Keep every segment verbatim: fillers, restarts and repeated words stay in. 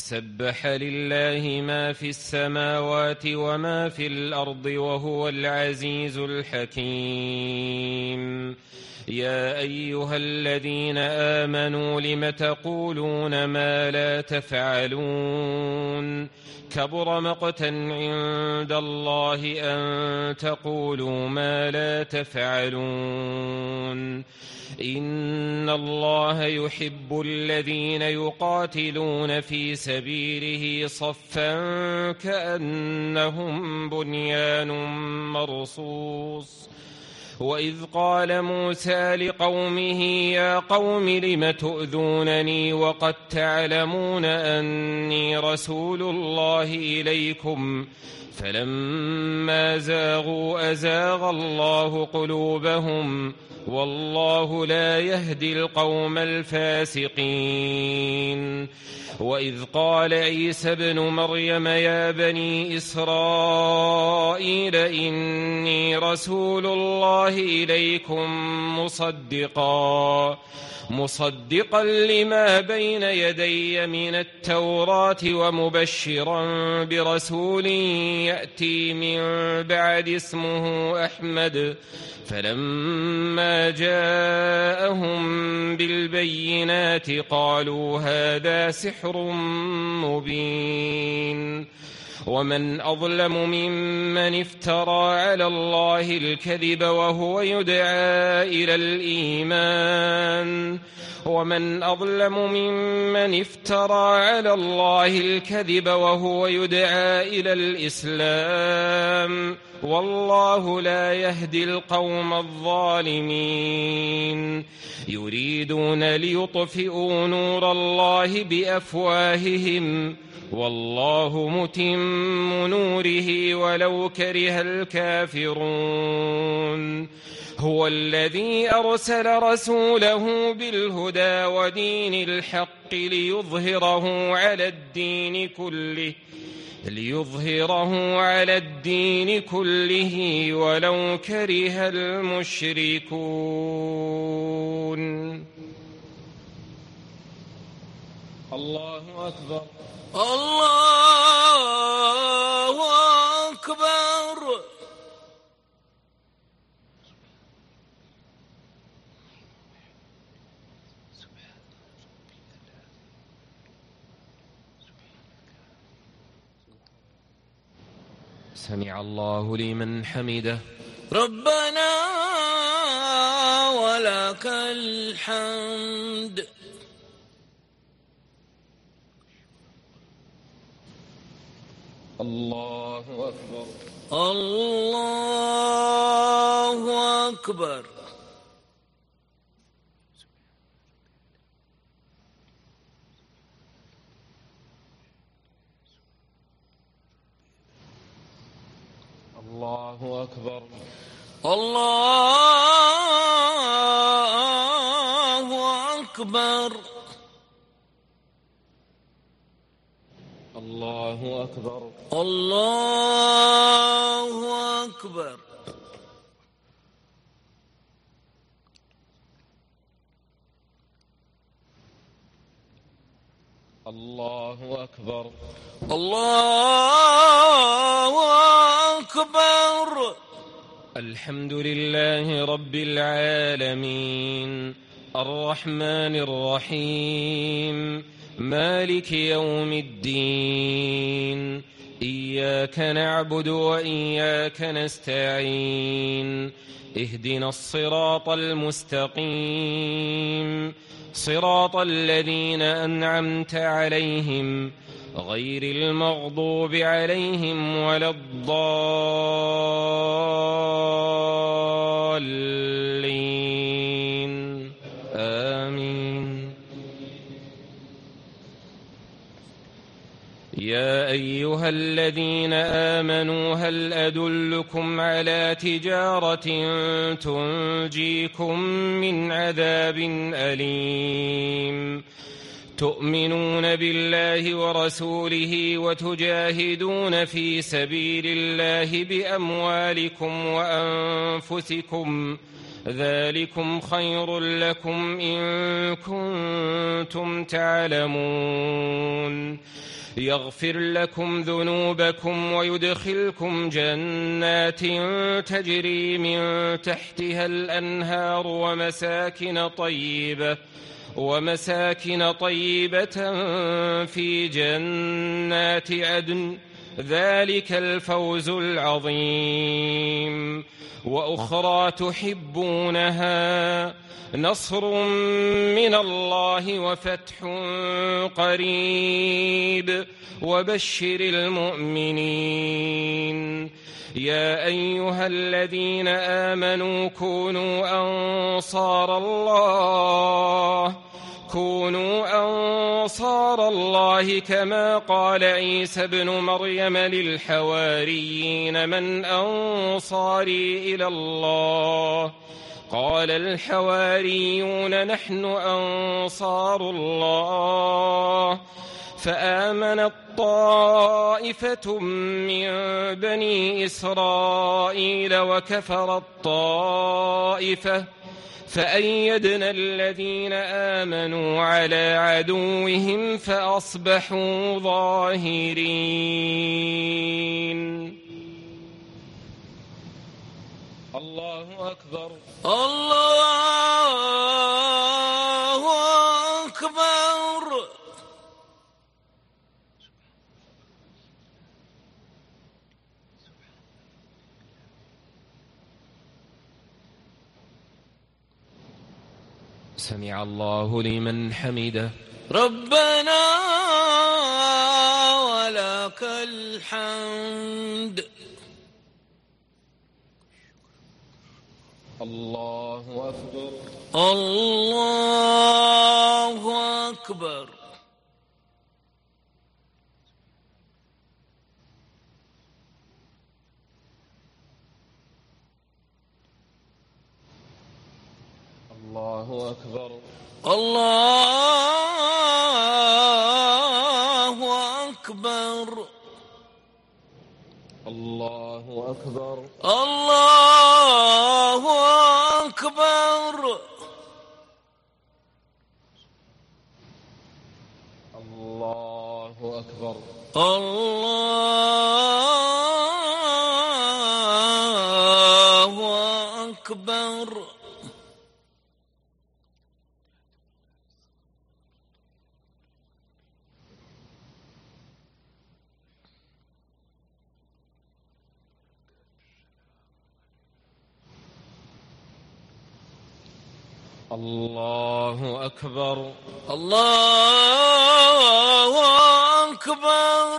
سبح لله ما في السماوات وما في الأرض وهو العزيز الحكيم. يا أيها الذين آمنوا لم تقولون ما لا تفعلون كبر مقتا عند الله أن تقولوا ما لا تفعلون. إن الله يحب الذين يقاتلون في سبيله صفا كأنهم بنيان مرصوص. وإذ قال موسى لقومه يا قوم لم تؤذونني وقد تعلمون أني رسول الله إليكم فلما زاغوا أزاغ الله قلوبهم والله لا يهدي القوم الفاسقين. وإذ قال عيسى ابن مريم يا بني إسرائيل إني رسول الله إليكم مصدقا مصدقا لما بين يدي من التوراة ومبشرا برسول يأتي من بعد اسمه أحمد. فلما جاءهم بالبينات قالوا هذا سحر مبين. ومن أظلم ممن افترى على الله الكذب وهو يدعى إلى الإيمان ومن أظلم ممن افترى على الله الكذب وهو يدعى إلى الإسلام والله لا يهدي القوم الظالمين. يريدون ليطفئوا نور الله بأفواههم والله متم نوره ولو كره الكافرون. هو الذي أرسل رسوله بالهدى ودين الحق ليظهره على الدين كله ليظهره على الدين كله ولو كره المشركون. الله أكبر. الله أكبر. سمع الله لمن حمده. ربنا ولك الحمد. الله أكبر. الله أكبر. الله أكبر. الله أكبر. الله أكبر. الله أكبر. الله أكبر. الله أكبر. الحمد لله رب العالمين الرحمن الرحيم مالك يوم الدين. إياك نعبد وإياك نستعين. اهدنا الصراط المستقيم صراط الذين أنعمت عليهم غير المغضوب عليهم ولا الضالين. آمين. يا أيها الذين آمنوا هل أدلكم على تجارة تنجيكم من عذاب أليم تؤمنون بالله ورسوله وتجاهدون في سبيل الله بأموالكم وأنفسكم ذلكم خير لكم إن كنتم تعلمون. يغفر لكم ذنوبكم ويدخلكم جنات تجري من تحتها الأنهار ومساكن طيبة ومساكن طيبة في جنات عدن، ذلك الفوز العظيم. وأخرى تحبونها، نصر من الله وفتح قريب، وبشر المؤمنين. يا أيها الذين آمنوا كونوا أنصار الله كونوا أنصار الله كما قال عيسى ابن مريم للحواريين من أنصاري إلى الله؟ قال الحواريون نحن أنصار الله. فآمنت طائفة من بني إسرائيل وكفرت طائفة، فأيدنا الذين آمنوا على عدوهم فأصبحوا ظاهرين. الله أكبر. الله أكبر. سمع الله لمن حمده. ربنا ولك الحمد. الله أكبر. الله أكبر. الله أكبر. الله أكبر. الله أكبر. الله أكبر. الله أكبر. الله أكبر. الله أكبر. الله أكبر.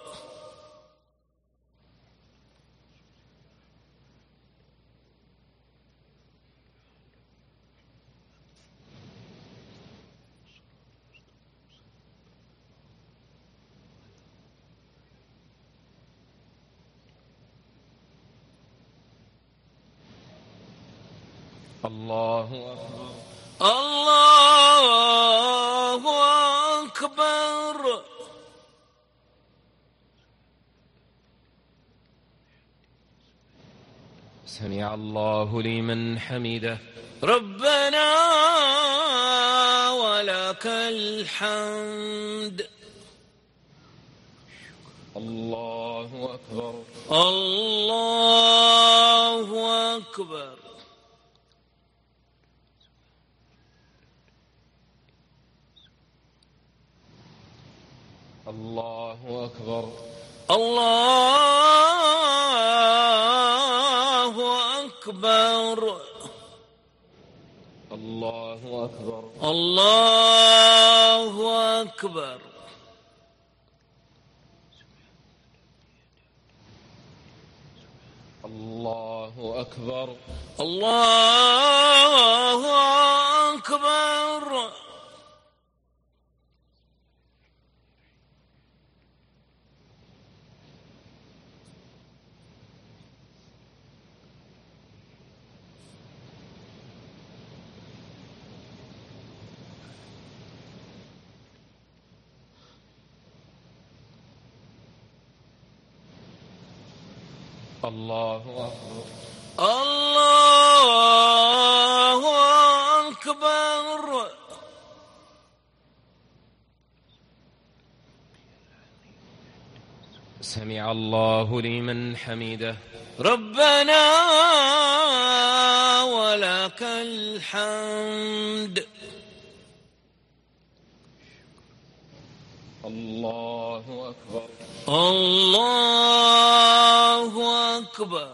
الله أكبر. الله أكبر. سمع الله لمن حمده. ربنا ولك الحمد. الله أكبر. الله أكبر. الله أكبر. الله أكبر. الله أكبر. الله أكبر. الله أكبر. الله أكبر. الله أكبر. الله أكبر. سمع الله لمن حمده. ربنا ولك الحمد. الله أكبر. الله أكبر.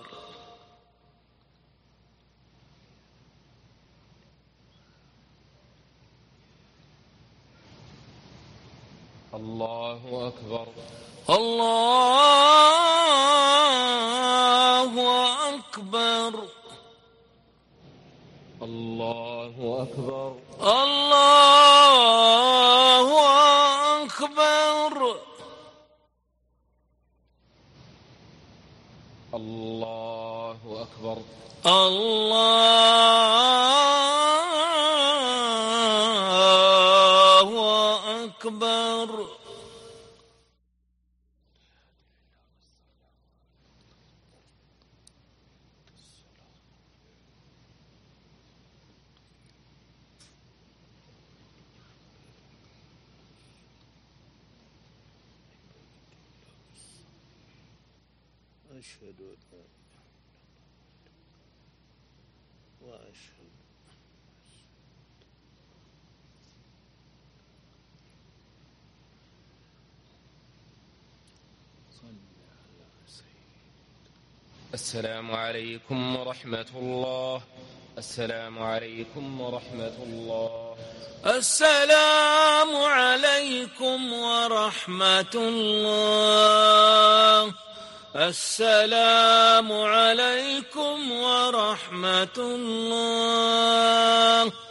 الله أكبر. الله أكبر. الله أكبر. الله أكبر. الله أكبر. الله أكبر. أشهد أن لا وأشهد السلام عليكم ورحمة الله. السلام عليكم ورحمة الله. السلام عليكم ورحمة الله. السلام عليكم ورحمة الله.